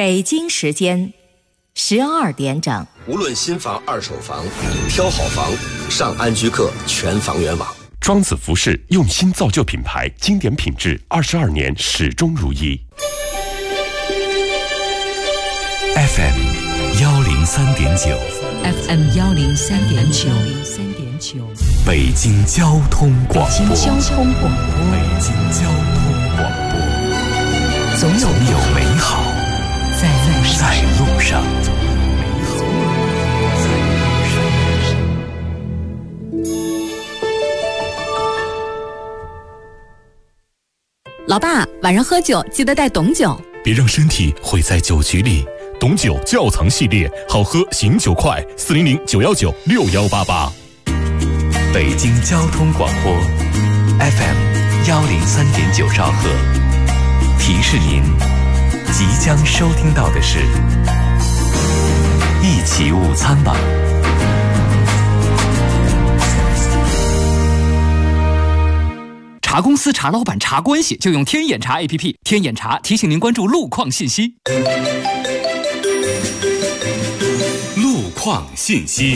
北京时间12点整。 无论新房二手房，挑好房上安居客全房源网。 庄子服饰用心造就品牌，经典品质22年始终如一。 FM 103.9 FM 103.9 北京交通广播。 北京交通广播。 北京交通广播。总有美好在路上。 老爸，晚上喝酒记得带董酒， 别让身体毁在酒局里。董酒窖藏系列，好喝醒酒快，400-919-6188。 北京交通广播 FM 103.9兆赫，提示您即将收听到的是一起午餐吧。 查公司、查老板、查关系，就用天眼查 APP。天眼查提醒您关注路况信息。 路况信息。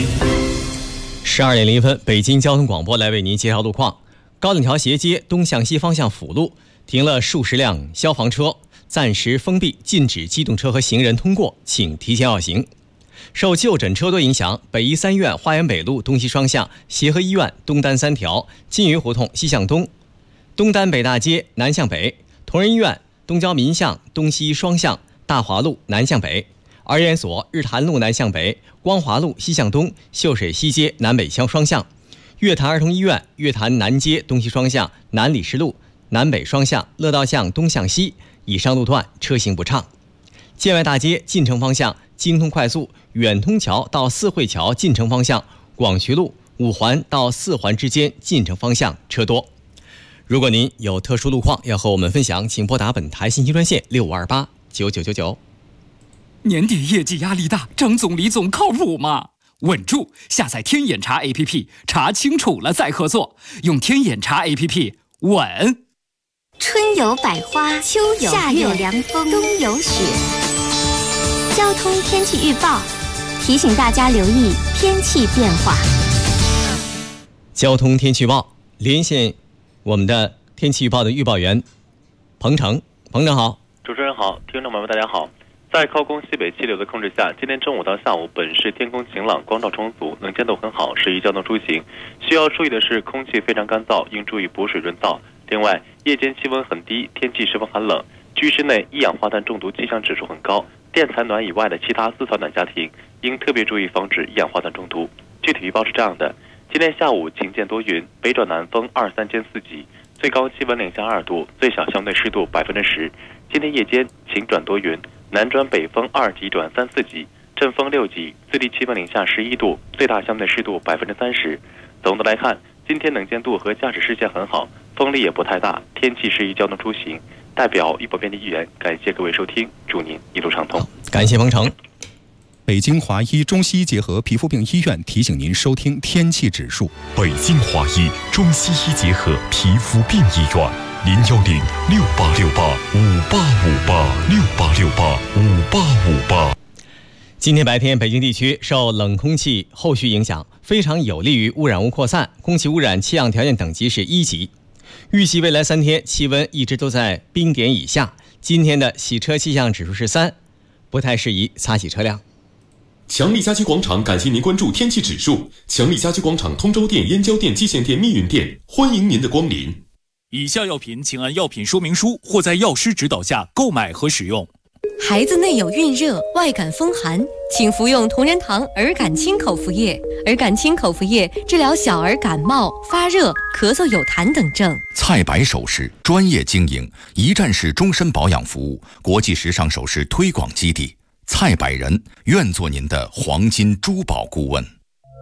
12点0分，北京交通广播来为您介绍路况。高岭桥斜街东向西方向辅路停了数十辆消防车，暂时封闭，禁止机动车和行人通过，请提前绕行。受就诊车多影响，北医三院花园北路东西双向、协和医院东单3条、金鱼胡同西向东、东单北大街南向北、同仁医院东郊民巷东西双向、大华路南向北、儿研所日坛路南向北、光华路西向东、秀水西街南北双向、月坛儿童医院月坛南街东西双向、南礼士路南北双向、乐道巷东向西以上路段车行不畅。建外大街进城方向京通快速远通桥到四惠桥进城方向、广渠路五环到4环之间进城方向车多。如果您有特殊路况要和我们分享，请拨打本台信息专线6528-9999。 年底业绩压力大，张总李总靠谱吗？稳住！下载天眼查 APP， 查清楚了再合作。用天眼查 APP， 稳。 春有百花，秋有夏有凉风，冬有雪。交通天气预报提醒大家留意天气变化。 交通天气预报，连线我们的天气预报的预报员彭程。彭程好。 主持人好，听众朋友们大家好。在靠宫西北气流的控制下，今天中午到下午本市天空晴朗，光照充足，能见度很好，适宜交通出行。需要注意的是，空气非常干燥，应注意补水润燥。另外，夜间气温很低，天气十分寒冷，居室内一氧化碳中毒气象指数很高，电采暖以外的其他4采暖家庭应特别注意防止一氧化碳中毒。具体预报是这样的：今天下午晴见多云，北转南风2-3兼4级，最高气温零下2度，最小相对湿度10%。今天夜间晴转多云，南转北风2级转3-4级，阵风6级，最低气温零下11度，最大相对湿度30%。总的来看，今天能见度和驾驶视线很好，风力也不太大，天气适宜交通出行。代表预报编辑议员感谢各位收听，祝您一路畅通。 感谢彭程。 北京华医中西医结合皮肤病医院提醒您收听天气指数。 北京华医中西医结合皮肤病医院，010-6868-5858，6868-5858。 今天白天，北京地区受冷空气后续影响，非常有利于污染物扩散，空气污染气象条件等级是1级。预计未来3天气温一直都在冰点以下。今天的洗车气象指数是3，不太适宜擦洗车辆。 强力家居广场感谢您关注天气指数。强力家居广场通州店、燕郊店、蓟县店、密云店，欢迎您的光临。 以下药品请按药品说明书或在药师指导下购买和使用。 孩子内有孕热、外感风寒，请服用同仁堂儿感清口服液。儿感清口服液治疗小儿感冒、发热、咳嗽、有痰等症。 蔡白首饰专业经营，一站式终身保养服务，国际时尚首饰推广基地。蔡百人愿做您的黄金珠宝顾问。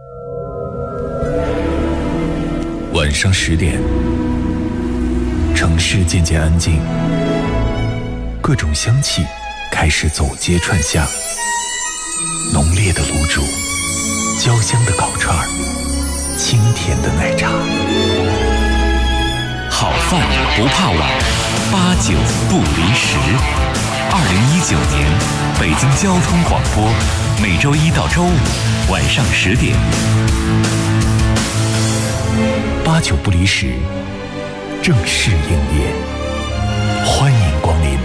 晚上10点，城市渐渐安静，各种香气开始走街串巷，浓烈的卤煮，焦香的烤串，清甜的奶茶。 好饭不怕晚，8-9不离10。 年北京交通广播，每周一到周五晚上10点，8、9不离10，正式营业，欢迎光临。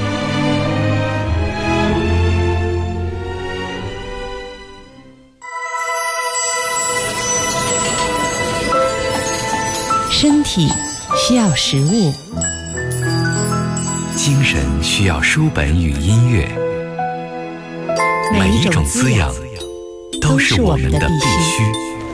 身体需要食物， 精神需要书本与音乐，每一种滋养都是我们的必须。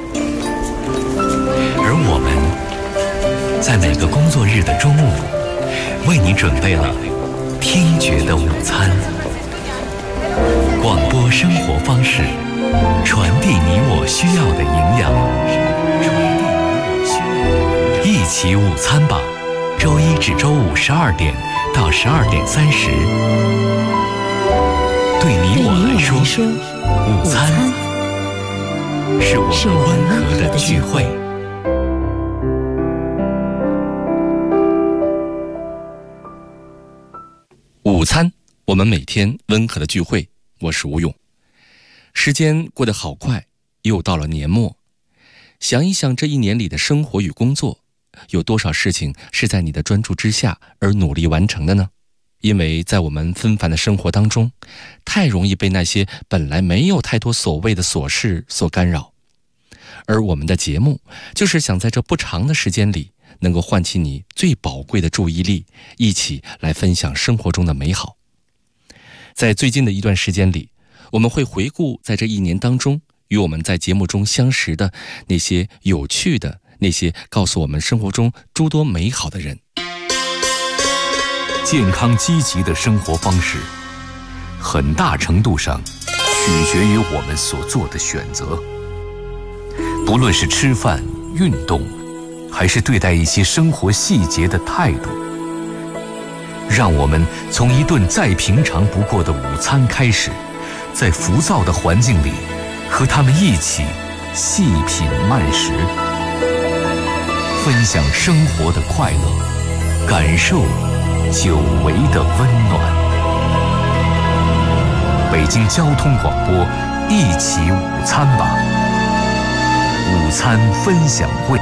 而我们在每个工作日的中午，为你准备了听觉的午餐。广播生活方式，传递你我需要的营养。一起午餐吧，周一至周五12点到12点30。对你我来说，午餐是我们温和的聚会。 午餐，我们每天温和的聚会。我是吴勇。时间过得好快，又到了年末。想一想这一年里的生活与工作，有多少事情是在你的专注之下而努力完成的呢？因为在我们纷繁的生活当中，太容易被那些本来没有太多所谓的琐事所干扰。而我们的节目就是想在这不长的时间里，能够唤起你最宝贵的注意力，一起来分享生活中的美好。在最近的一段时间里，我们会回顾在这一年当中与我们在节目中相识的那些有趣的，那些告诉我们生活中诸多美好的人。 健康积极的生活方式，很大程度上取决于我们所做的选择。不论是吃饭、运动，还是对待一些生活细节的态度，让我们从一顿再平常不过的午餐开始，在浮躁的环境里，和他们一起细品慢食，分享生活的快乐，感受久违的温暖。北京交通广播，一起午餐吧，午餐分享会。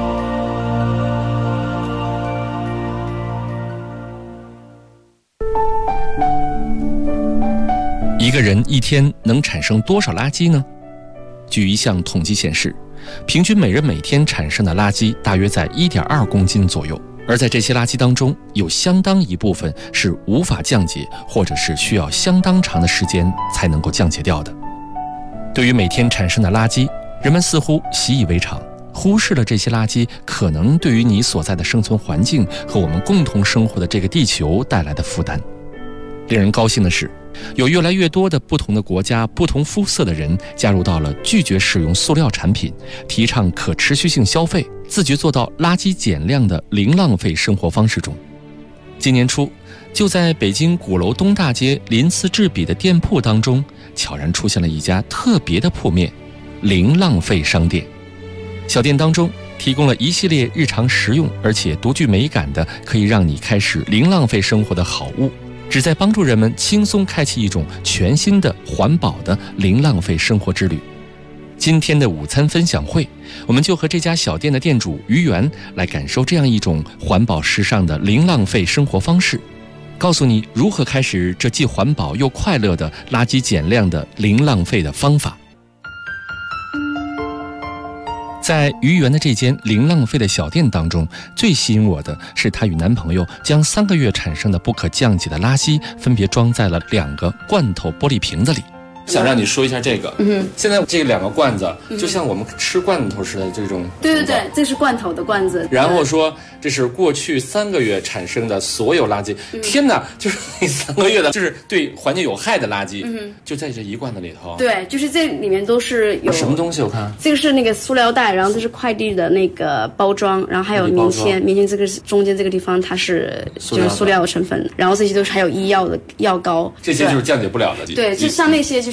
一个人一天能产生多少垃圾呢？据一项统计显示，平均每人每天产生的垃圾大约在1.2公斤左右。而在这些垃圾当中，有相当一部分是无法降解，或者是需要相当长的时间才能够降解掉的。对于每天产生的垃圾，人们似乎习以为常，忽视了这些垃圾可能对于你所在的生存环境和我们共同生活的这个地球带来的负担。令人高兴的是，有越来越多的不同的国家、不同肤色的人加入到了拒绝使用塑料产品、提倡可持续性消费、自觉做到垃圾减量的零浪费生活方式中。今年初，就在北京鼓楼东大街鳞次栉比的店铺当中，悄然出现了一家特别的铺面——零浪费商店。小店当中提供了一系列日常实用而且独具美感的，可以让你开始零浪费生活的好物，旨在帮助人们轻松开启一种全新的环保的零浪费生活之旅。今天的午餐分享会，我们就和这家小店的店主于元来感受这样一种环保时尚的零浪费生活方式，告诉你如何开始这既环保又快乐的垃圾减量的零浪费的方法。在于元的这间零浪费的小店当中，最吸引我的是她与男朋友将3个月产生的不可降解的垃圾分别装在了2个罐头玻璃瓶子里。想让你说一下这个，现在这2个罐子就像我们吃罐头似的这种， 对，这是罐头的罐子。 然后说这是过去3个月产生的所有垃圾，天哪，就是那3个月的，就是对环境有害的垃圾，就在这一罐子里头。 对，就是这里面都是有什么东西？我看这个是那个塑料袋，然后这是快递的那个包装，然后还有棉签这个中间这个地方它是就是塑料成分，然后这些都是还有医药的药膏， 这些就是降解不了的。 对，就像那些就是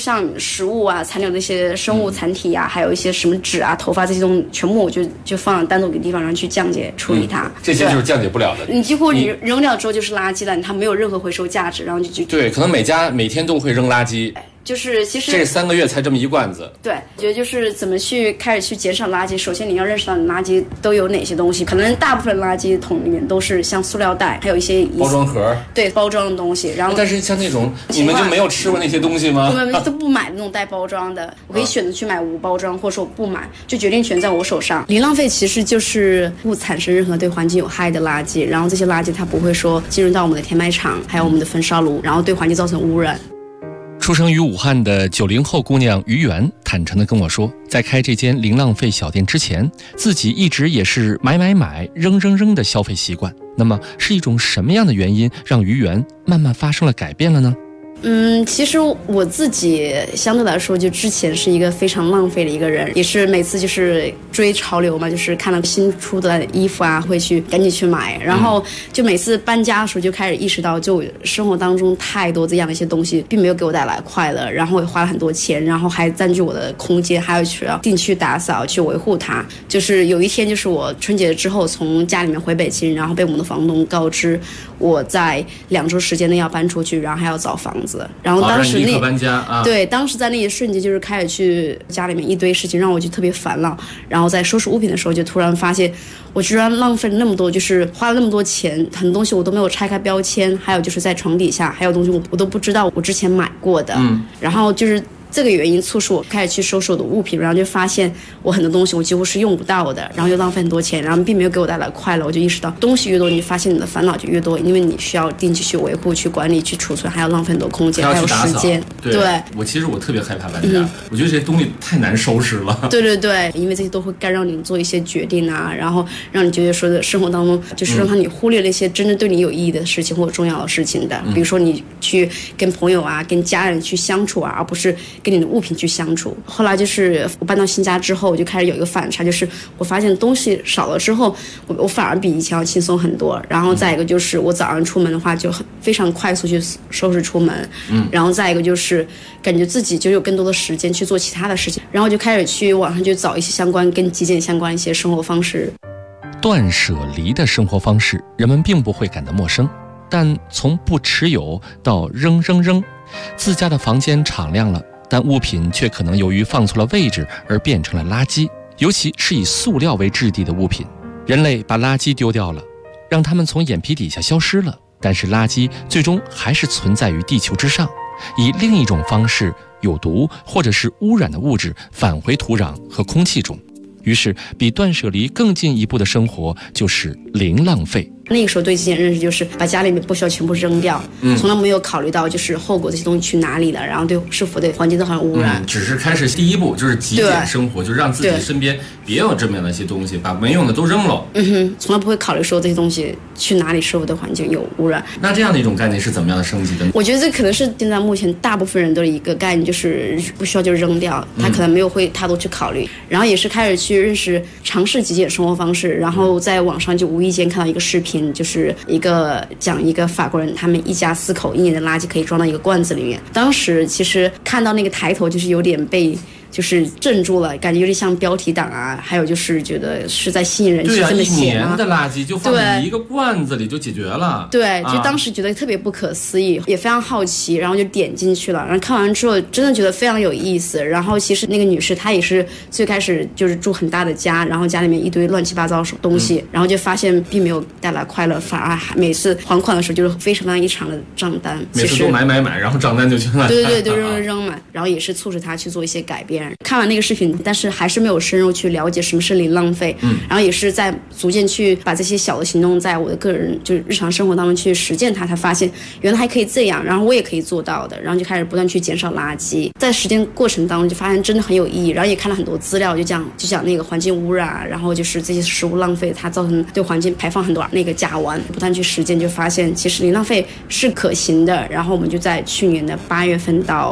像食物啊、残留的一些生物残体啊，还有一些什么纸啊、头发这些东西，全部我就放到单独一个地方，然后去降解处理它。 这些就是降解不了的。 你几乎你扔掉之后就是垃圾了，它没有任何回收价值，然后就对，可能每家每天都会扔垃圾。 就是其实这3个月才这么一罐子。 对，我觉得就是怎么去开始去减少垃圾。首先你要认识到你垃圾都有哪些东西，可能大部分垃圾桶里面都是像塑料袋，还有一些包装盒， 对包装的东西。然后但是像那种你们就没有吃过那些东西吗？ 我们都不买那种带包装的，我可以选择去买无包装，或者说我不买，就决定权在我手上。零浪费其实就是不产生任何对环境有害的垃圾，然后这些垃圾它不会说进入到我们的填埋场，还有我们的焚烧炉，然后对环境造成污染。 出生于武汉的90后姑娘于媛坦诚地跟我说，在开这间零浪费小店之前，自己一直也是买、扔的消费习惯。那么是一种什么样的原因让于媛慢慢发生了改变了呢？ 其实我自己相对来说，就之前是一个非常浪费的一个人，也是每次就是追潮流嘛，就是看到新出的衣服啊，会去赶紧去买，然后就每次搬家的时候就开始意识到，就生活当中太多这样的一些东西，并没有给我带来快乐，然后也花了很多钱，然后还占据我的空间，还有需要定期打扫去维护它。就是有一天，就是我春节之后从家里面回北京，然后被我们的房东告知我在2周时间内要搬出去，然后还要找房子。然后当时立刻搬家啊， 对，当时在那一瞬间就是开始去家里面一堆事情，让我就特别烦恼。然后在收拾物品的时候，就突然发现我居然浪费了那么多，就是花了那么多钱，很多东西我都没有拆开标签，还有就是在床底下还有东西我都不知道我之前买过的。然后就是这个原因促使我开始去收拾我的物品，然后就发现我很多东西我几乎是用不到的，然后又浪费很多钱，然后并没有给我带来快乐。我就意识到东西越多，你发现你的烦恼就越多，因为你需要定期去维护、去管理、去储存，还要浪费很多空间，还有时间。对， 其实我特别害怕搬家，我觉得这些东西太难收拾了。 对，因为这些都会干扰你做一些决定啊，然后让你觉得说的生活当中就是让你忽略了一些真正对你有意义的事情或者重要的事情的，比如说你去跟朋友啊、跟家人去相处啊，而不是跟你的物品去相处。后来就是我搬到新家之后，我就开始有一个反差，就是我发现东西少了之后，我反而比以前要轻松很多。然后再一个就是我早上出门的话，就非常快速去收拾出门。然后再一个就是感觉自己就有更多的时间去做其他的事情，然后就开始去网上去找一些相关跟极简相关一些生活方式。 断舍离的生活方式，人们并不会感到陌生，但从不持有到扔，自家的房间敞亮了，但物品却可能由于放错了位置而变成了垃圾，尤其是以塑料为质地的物品。人类把垃圾丢掉了，让它们从眼皮底下消失了，但是垃圾最终还是存在于地球之上，以另一种方式有毒或者是污染的物质返回土壤和空气中。于是比断舍离更进一步的生活就是零浪费。 那个时候对极简认识就是把家里面不需要全部扔掉，从来没有考虑到就是后果这些东西去哪里了，然后是否对环境都很污染。 只是开始第一步就是极简生活，就是让自己身边别有这么样的一些东西，把没用的都扔了。 从来不会考虑说这些东西去哪里是否对环境有污染。 那这样的一种概念是怎么样的升级的？ 我觉得这可能是现在目前大部分人的一个概念，就是不需要就扔掉，他可能没有会太多去考虑。然后也是开始去尝试极简生活方式，然后在网上就无意间看到一个视频，就是讲一个法国人，他们一家4口1年的垃圾可以装到一个罐子里面。当时其实看到那个抬头，就是有点被就是镇住了，感觉有点像标题党啊，还有就是觉得是在吸引人去这么写 1年的垃圾就放在一个罐子里就解决了。 对，就当时觉得特别不可思议，也非常好奇，然后就点进去了。然后看完之后，真的觉得非常有意思。然后其实那个女士她也是最开始就是住很大的家，然后家里面一堆乱七八糟的东西，然后就发现并没有带来快乐，反而每次还款的时候就是非常一长的账单， 每次都买，然后账单就全来。 对，都扔嘛。然后也是促使她去做一些改变。看完那个视频，但是还是没有深入去了解什么是零浪费。然后也是在逐渐去把这些小的行动在我的个人就是日常生活当中去实践它，才发现原来还可以这样，然后我也可以做到的。然后就开始不断去减少垃圾，在实践过程当中就发现真的很有意义。然后也看了很多资料，就讲那个环境污染，然后就是这些食物浪费，它造成对环境排放很多那个甲烷。不断去实践，就发现其实零浪费是可行的。然后我们就在去年的8月份到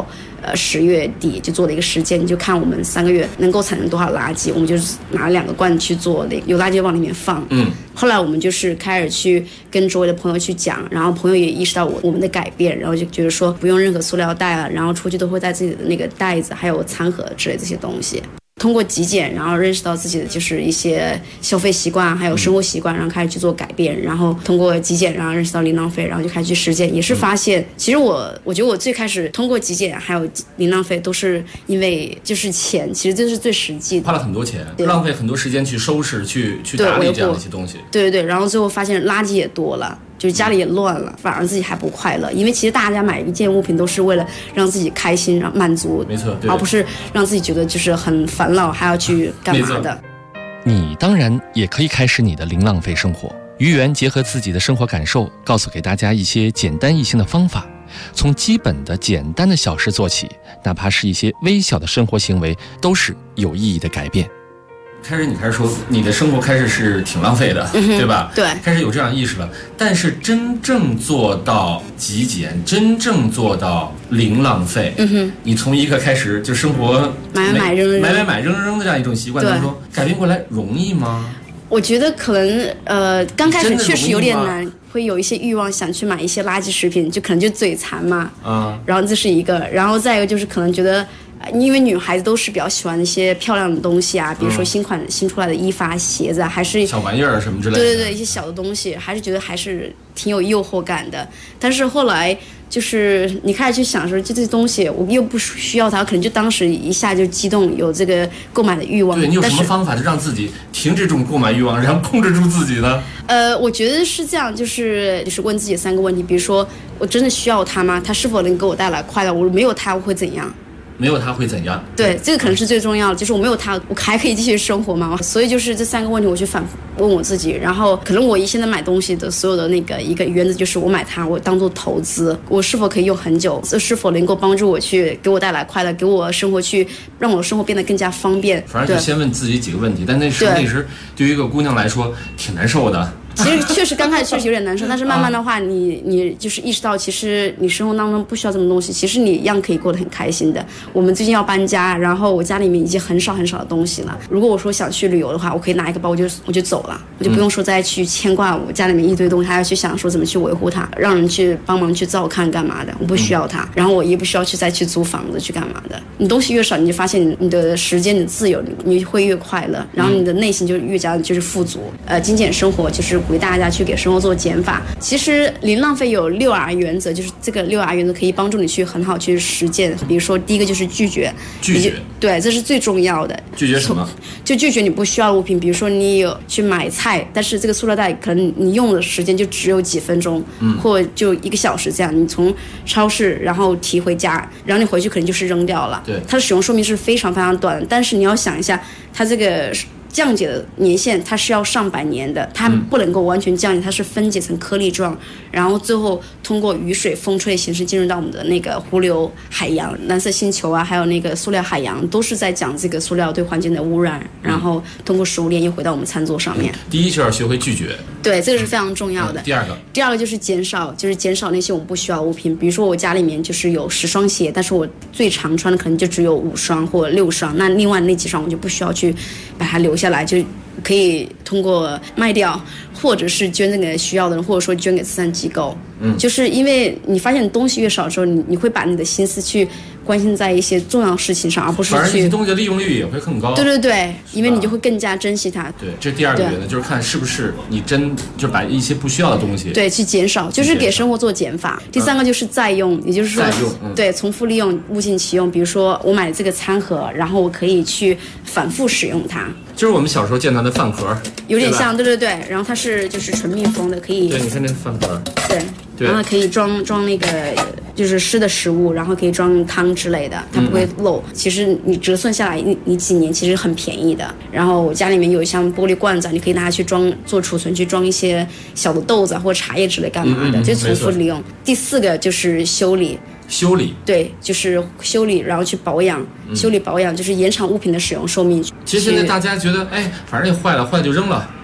10月底就做了一个实践，就看我们3个月能够产生多少垃圾，我们就拿了2个罐去做那个有垃圾往里面放。后来我们就是开始去跟周围的朋友去讲，然后朋友也意识到我们的改变，然后就觉得说不用任何塑料袋啊，然后出去都会带自己的那个袋子还有餐盒之类这些东西。通过极简，然后认识到自己的就是一些消费习惯还有生活习惯，然后开始去做改变，然后通过极简，然后认识到零浪费，然后就开始去实践，也是发现其实我觉得我最开始通过极简还有零浪费都是因为就是钱，其实这是最实际的， 花了很多钱，浪费很多时间去收拾去打理这样的一些东西。对， 然后最后发现垃圾也多了，就是家里也乱了，反而自己还不快乐，因为其实大家买一件物品都是为了让自己开心，让满足， 没错， 而不是让自己觉得就是很烦恼还要去干嘛的。 你当然也可以开始你的零浪费生活。于媛结合自己的生活感受，告诉给大家一些简单易行的方法，从基本的简单的小事做起，哪怕是一些微小的生活行为，都是有意义的改变。 你开始说你的生活开始是挺浪费的，对吧？ 对， 开始有这样意识了。但是真正做到极简，真正做到零浪费，你从一个开始就生活买扔的这样一种习惯当中改变过来容易吗？ 我觉得可能刚开始确实有点难，会有一些欲望想去买一些垃圾食品，就可能就嘴馋嘛，然后这是一个，然后再一个就是可能觉得。因为女孩子都是比较喜欢一些漂亮的东西啊，比如说新出来的衣服、鞋子啊，还是小玩意儿什么之类的。 对，一些小的东西，还是觉得还是挺有诱惑感的。但是后来就是你开始去想说，这些东西我又不需要它，可能就当时一下就激动，有这个购买的欲望。 对，你有什么方法就让自己停止这种购买欲望，然后控制住自己呢？ 我觉得是这样，就是问自己3个问题，比如说我真的需要它吗？它是否能给我带来快乐？我没有它我会怎样？ 没有它会怎样？ 对，这个可能是最重要的，就是我没有它，我还可以继续生活吗？所以就是这3个问题，我去反复问我自己。然后可能我现在买东西的所有的那个一个原则就是，我买它，我当做投资，我是否可以用很久？这是否能够帮助我去给我带来快乐，给我生活去让我的生活变得更加方便？ 反正就先问自己几个问题，但那时对于一个姑娘来说挺难受的。 其实确实刚开始确实有点难受，但是慢慢的话，你就是意识到，其实你生活当中不需要这么多东西，其实你一样可以过得很开心的。我们最近要搬家，然后我家里面已经很少的东西了。如果我说想去旅游的话，我可以拿一个包我就走了，我就不用说再去牵挂我家里面一堆东西，还要去想说怎么去维护它，让人去帮忙去照看干嘛的，我不需要它。然后我也不需要再去租房子去干嘛的。你东西越少，你就发现你的时间的自由，你会越快乐，然后你的内心就越加就是富足。精简生活就是鼓励大家去给生活做减法。其实零浪费有6R 原则，就是这个6R 原则可以帮助你去很好去实践。比如说第一个就是拒绝，对，这是最重要的。 拒绝什么？ 就拒绝你不需要的物品。比如说你有去买菜，但是这个塑料袋可能你用的时间就只有几分钟，或就1个小时这样。你从超市然后提回家，然后你回去可能就是扔掉了。 对， 它的使用寿命是非常非常短的，但是你要想一下，它这个降解的年限它是要上百年的，它不能够完全降解，它是分解成颗粒状，然后最后通过雨水、风吹的形式进入到我们的那个湖流、海洋、蓝色星球啊，还有那个塑料海洋，都是在讲这个塑料对环境的污染，然后通过食物链又回到我们餐桌上面。 第一就要学会拒绝， 对，这个是非常重要的。第二个就是减少那些我们不需要的物品。比如说我家里面就是有10双鞋，但是我最常穿的可能就只有5双或6双，那另外那几双我就不需要去把它留下来，就可以通过卖掉，或者是捐给需要的人，或者说捐给慈善机构。就是因为你发现东西越少之后，你会把你的心思去关心在一些重要事情上，而不是去。 反正这些东西的利用率也会更高。 对，因为你就会更加珍惜它。 对，这第二个原则就是看是不是你就把一些不需要的东西对去减少，就是给生活做减法。第3个就是再用，也就是说对重复利用，物尽其用。比如说我买这个餐盒，然后我可以去反复使用它。 就是我们小时候见到的饭盒， 有点像，对。然后它是就是纯密封的，可以。 对，你看那个饭盒。 对，然后可以装那个就是湿的食物，然后可以装汤之类的，它不会漏。其实你折算下来，你几年其实很便宜的。然后我家里面有像玻璃罐子，你可以拿它去做储存，去装一些小的豆子或者茶叶之类干嘛的，就重复利用。第4个就是修理，对，就是修理，然后去保养，修理保养就是延长物品的使用寿命。 其实现在大家觉得，反正也坏了就扔了。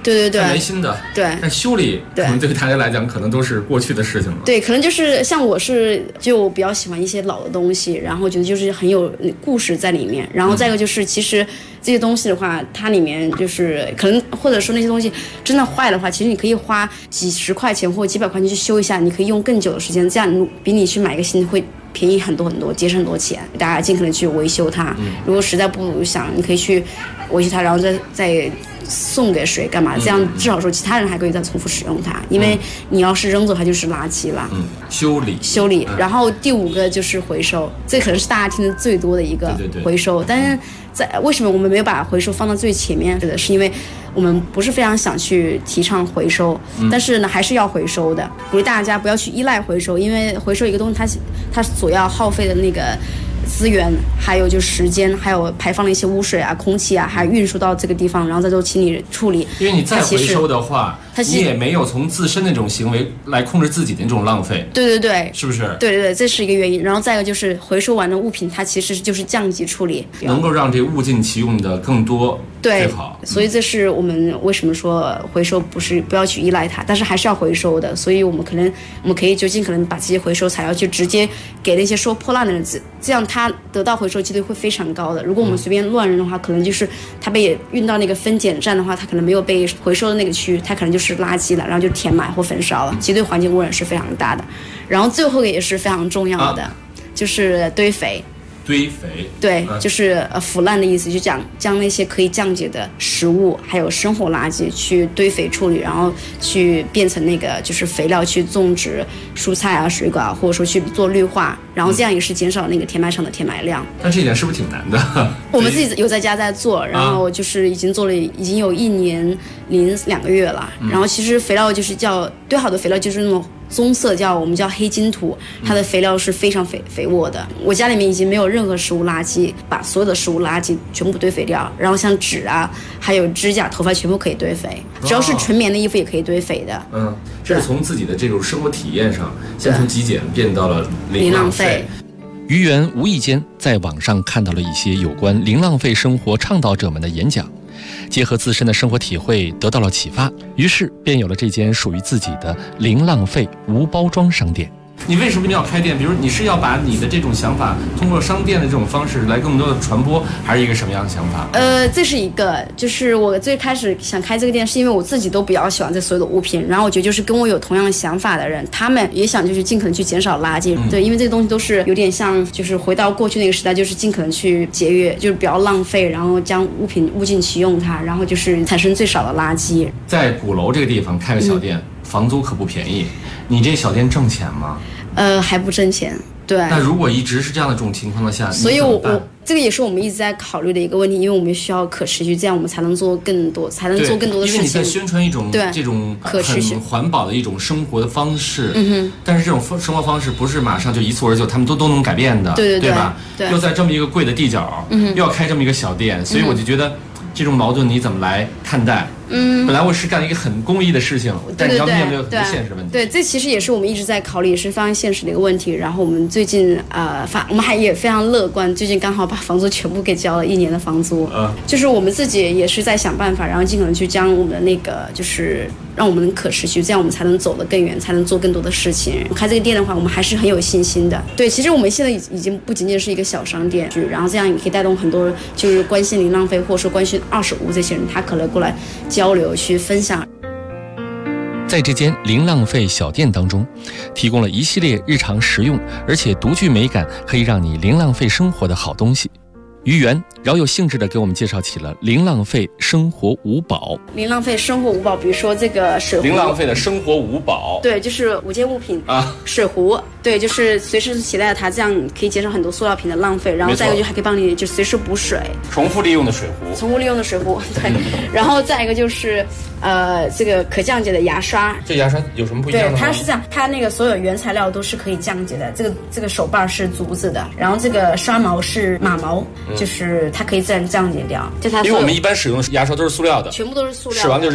对， 再没新的， 对。 但修理可能对大家来讲，可能都是过去的事情了。 对，可能就是像我就比较喜欢一些老的东西，然后觉得就是很有故事在里面。然后再一个就是，其实这些东西的话，它里面就是可能或者说那些东西真的坏的话，其实你可以花几十块钱或几百块钱去修一下，你可以用更久的时间，这样比你去买一个新的会便宜很多很多，节省很多钱。大家尽可能去维修它，如果实在不想，你可以去维修它，然后再送给谁干嘛？这样至少说其他人还可以再重复使用它，因为你要是扔走它就是垃圾了。 修理。 然后第5个就是回收，这可能是大家听的最多的一个回收。但是为什么我们没有把回收放到最前面？是因为我们不是非常想去提倡回收，但是呢还是要回收的。鼓励大家不要去依赖回收，因为回收一个东西它所要耗费的那个资源，还有就是时间，还有排放的一些污水啊、空气啊，还运输到这个地方，然后再做清理处理。 因为你再回收的话，你也没有从自身的这种行为来控制自己的这种浪费。 对， 是不是？ 对，这是一个原因。然后再一个就是回收完的物品，它其实就是降级处理， 能够让这物尽其用的更多。最好。 所以这是我们为什么说回收不要去依赖它，但是还是要回收的。所以我们可以就尽可能把这些回收材料就直接给那些收破烂的人，这样他得到回收几率会非常高的。如果我们随便乱扔的话，可能就是他被运到那个分拣站的话，他可能没有被回收的那个区域，他可能就是垃圾了，然后就填埋或焚烧了，其实对环境污染是非常大的。然后最后也是非常重要的，就是堆肥。对，就是腐烂的意思，就将那些可以降解的食物还有生活垃圾去堆肥处理，然后去变成那个就是肥料去种植蔬菜啊、水果啊，或者说去做绿化，然后这样也是减少那个填埋场的填埋量。 但这一点是不是挺难的？ 我们自己有在家在做，然后就是已经做了已经有1年零2个月了。然后其实肥料就是堆好的肥料就是那种棕色我们叫黑金土，它的肥料是非常肥沃的。我家里面已经没有任何食物垃圾，把所有的食物垃圾全部堆肥掉，然后像纸啊还有指甲头发全部可以堆肥，只要是纯棉的衣服也可以堆肥的。 这是从自己的这种生活体验上，先从极简变到了零浪费。 于源无意间在网上看到了一些有关零浪费生活倡导者们的演讲，结合自身的生活体会得到了启发，于是便有了这间属于自己的零浪费无包装商店。 你为什么要开店？比如你是要把你的这种想法通过商店的这种方式来更多的传播，还是一个什么样的想法？ 这是一个，就是我最开始想开这个店是因为我自己都比较喜欢这所有的物品，然后我觉得就是跟我有同样想法的人，他们也想就是尽可能去减少垃圾。对，因为这个东西都是有点像就是回到过去那个时代，就是尽可能去节约，就是不要浪费，然后将物品物尽其用它，然后就是产生最少的垃圾。 在鼓楼这个地方开个小店，房租可不便宜，你这小店挣钱吗？ 还不挣钱。对， 那如果一直是这样的这种情况的下， 所以我这个也是我们一直在考虑的一个问题，因为我们需要可持续，这样我们才能做更多的事情。 因为你在宣传一种这种可持续、 很环保的一种生活的方式，但是这种生活方式不是马上就一蹴而就，他们都能改变的，对吧？ 对， 又在这么一个贵的地角，又要开这么一个小店，所以我就觉得这种矛盾你怎么来看待？本来我是干一个很公益的事情，但你要面对很多现实问题。 对，这其实也是我们一直在考虑，也是非常现实的一个问题。然后我们最近我们也非常乐观，最近刚好把房租全部给交了1年的房租。就是我们自己也是在想办法，然后尽可能去将我们的那个就是让我们能可持续，这样我们才能走得更远，才能做更多的事情。开这个店的话，我们还是很有信心的。对，其实我们现在已经不仅仅是一个小商店，然后这样也可以带动很多就是关心零浪费或者说关心25这些人，他可能过来交流去分享。 在这间零浪费小店当中，提供了一系列日常实用而且独具美感，可以让你零浪费生活的好东西。于源饶有兴致地给我们介绍起了零浪费生活五宝。 零浪费生活五宝，比如说这个水壶。 零浪费的生活五宝。 对，就是5件物品啊。水壶，对，就是随时携带它，这样可以减少很多塑料瓶的浪费。然后再一个就还可以帮你就随时补水。 重复利用的水壶。重复利用的水壶， 对。然后再一个就是这个可降解的牙刷。 这牙刷有什么不一样的吗？ 对，它是这样，它那个所有原材料都是可以降解的。这个手把是竹子的，然后这个刷毛是马毛。就是它可以自然降解掉，就它。 因为我们一般使用的牙刷都是塑料的， 全部都是塑料的， 使完就扔了。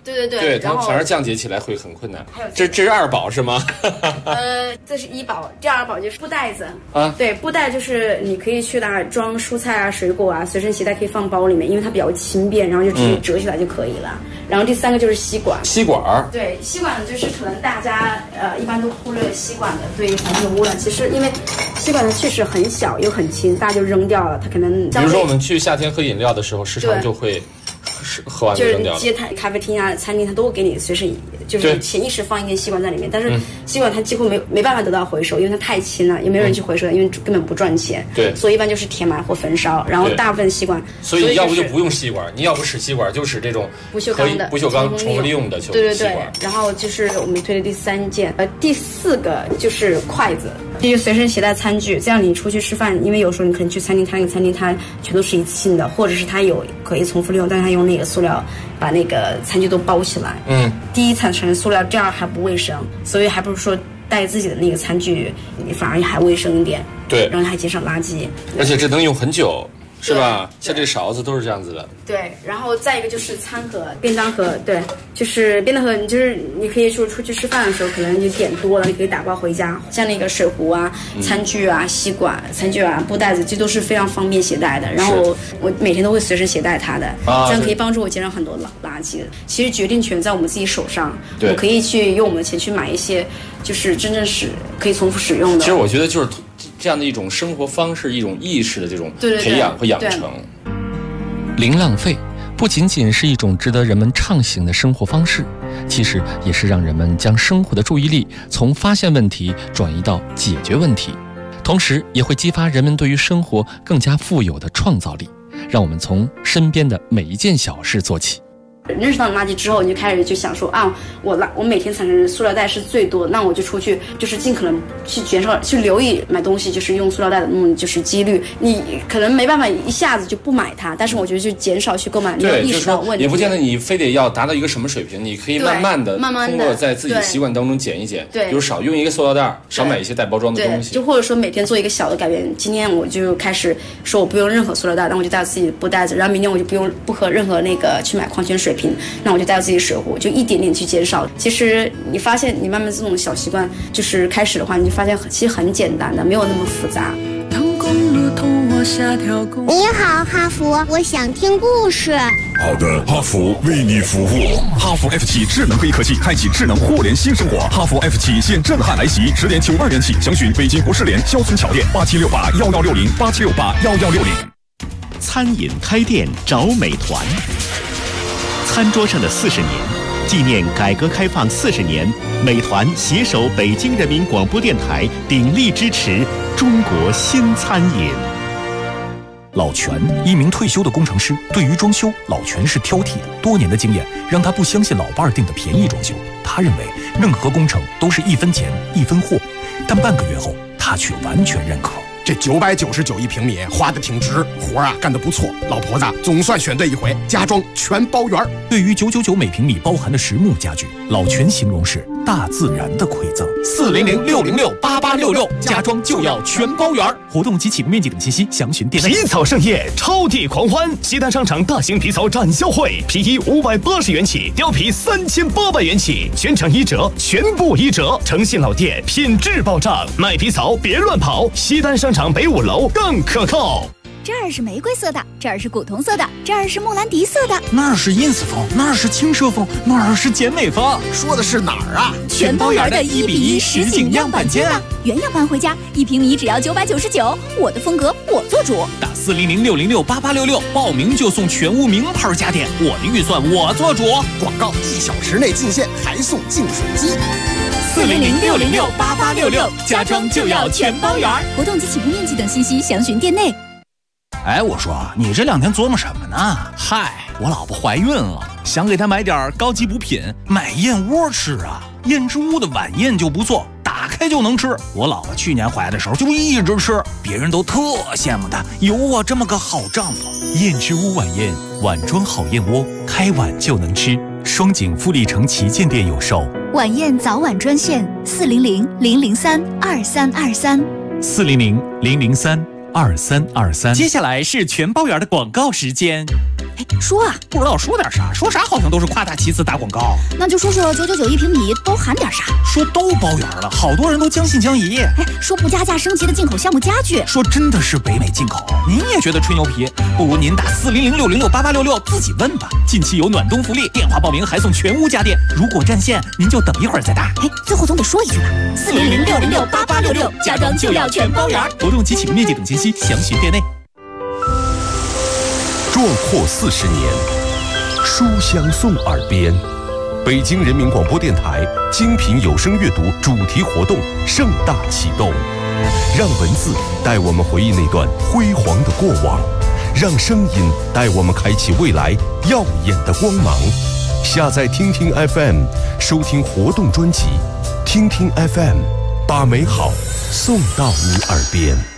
对，它反而降解起来会很困难。这是2宝是吗？ 这是1宝，第2宝就是布袋子啊。对，布袋就是你可以去那儿装蔬菜啊、水果啊，随身携带可以放包里面，因为它比较轻便，然后就直接折起来就可以了。然后第3个就是吸管。 吸管。 对，吸管就是可能大家一般都忽略了吸管的对于环境污染。其实因为吸管它确实很小又很轻，大家就扔掉了，它可能。 比如说我们去夏天喝饮料的时候，时常就会。喝完就扔掉了。 就是街咖啡厅啊、餐厅，它都会给你随身，就是潜意识放一根吸管在里面。但是吸管它几乎没办法得到回收，因为它太轻了，也没有人去回收，因为根本不赚钱。 对， 所以一般就是填满或焚烧，然后大部分吸管。 所以要不就不用吸管，你要不使吸管，就使这种不锈钢的、 不锈钢重复利用的吸管。 对。然后就是我们推的第3件，第4个就是筷子。就是随身携带餐具，这样你出去吃饭，因为有时候你可能去餐厅，它那个餐厅它全都是一次性的，或者是它有可以重复利用，但是它用那个塑料把那个餐具都包起来。第一产生塑料，这样还不卫生，所以还不如说带自己的那个餐具，你反而还卫生一点。 对， 然后还减少垃圾， 而且这能用很久。是吧？像这勺子都是这样子的。 对，然后再一个就是餐盒、便当盒。对，就是便当盒，你可以说出去吃饭的时候，可能你点多了，你可以打包回家。像那个水壶啊、餐具啊、吸管、餐具啊、布袋子，这都是非常方便携带的。然后我每天都会随身携带它的，这样可以帮助我减少很多垃圾。其实决定权在我们自己手上，我可以去用我们的钱去买一些，就是真正是可以重复使用的。 其实我觉得就是这样的一种生活方式，一种意识的这种培养和养成。 零浪费不仅仅是一种值得人们畅行的生活方式，其实也是让人们将生活的注意力从发现问题转移到解决问题，同时也会激发人们对于生活更加富有的创造力。让我们从身边的每一件小事做起。 认识到垃圾之后，你就开始就想说啊，我每天产生的塑料袋是最多，那我就出去就是尽可能去减少，去留意买东西就是用塑料袋的就是几率。你可能没办法一下子就不买它，但是我觉得就减少去购买，你要意识到问题。 也不见得你非得要达到一个什么水平，你可以慢慢的通过在自己习惯当中减一减，比如少用一个塑料袋，少买一些带包装的东西， 就或者说每天做一个小的改变。今天我就开始说我不用任何塑料袋，那我就带自己的布袋子，然后明天我就不喝任何那个去买矿泉水瓶，那我就带自己水壶，就一点点去减少。其实你发现你慢慢这种小习惯就是开始的话，你就发现其实很简单的，没有那么复杂。 你好，哈佛，我想听故事。 好的，哈佛为你服务。哈佛 F7 智能黑科技，开启智能互联新生活。哈佛 F7 现震撼来袭，10.92元起，详询北京国士联肖村桥店8768116087681160。 餐饮开店找美团。餐桌上的40年，纪念改革开放40年，美团携手北京人民广播电台，鼎力支持中国新餐饮。 老全，一名退休的工程师，对于装修，老全是挑剔的。多年的经验让他不相信老伴儿订的便宜装修，他认为任何工程都是1分钱1分货。但半个月后，他却完全认可。 这999一平米花的挺值，活啊干得不错，老婆子总算选对一回，家装全包圆。 对于999每平米包含的实木家具，老全形容是大自然的馈赠。 400-606-8866，家装就要全包圆。 活动及启动面积等信息详询店内。 皮草盛宴，超地狂欢！西单商场大型皮草展销会，皮衣580元起，貂皮3800元起，全场1折，全部1折。诚信老店，品质保障，卖皮草别乱跑。西单商场北5楼更可靠。 这儿是玫瑰色的，这儿是古铜色的，这儿是莫兰迪色的， 那儿是 ins 风，那儿是轻奢风，那儿是简美风。 说的是哪儿啊？ 全包圆的1:1实景样板间啊！原样搬回家，1平米只要999，我的风格我做主。 打400-606-8866，报名就送全屋名牌家电，我的预算我做主。 广告1小时内进线，还送净水机。 400-606-8866，家装就要全包圆。 活动及启动面积等信息详询店内。 哎，我说你这2天琢磨什么呢？嗨，我老婆怀孕了，想给她买点高级补品，买燕窝吃啊。燕之屋的晚宴就不错，打开就能吃。我老婆去年怀的时候就一直吃，别人都特羡慕她有我这么个好丈夫。 燕之屋晚宴，碗装好燕窝，开碗就能吃。双井富力城旗舰店有售。 晚宴早晚专线400-003-2323。 400-003-2323。 接下来是全包圆的广告时间。 说啊， 不知道说点啥，说啥好像都是夸大其词打广告。 那就说999一平米都含点啥？ 说都包圆了，好多人都将信将疑。 说不加价升级的进口项目家具， 说真的是北美进口。您也觉得吹牛皮？不如您打400-606-8866自己问吧。近期有暖冬福利，电话报名还送全屋家电。如果占线，您就等一会儿再打。 最后总得说一句吧，400-606-8866，家装就要全包圆。 活动及启用面积等信息详询店内。 壮阔40年，书香送耳边。北京人民广播电台精品有声阅读主题活动盛大启动，让文字带我们回忆那段辉煌的过往，让声音带我们开启未来耀眼的光芒。下载听听 FM， 收听活动专辑，听听 FM， 把美好送到你耳边。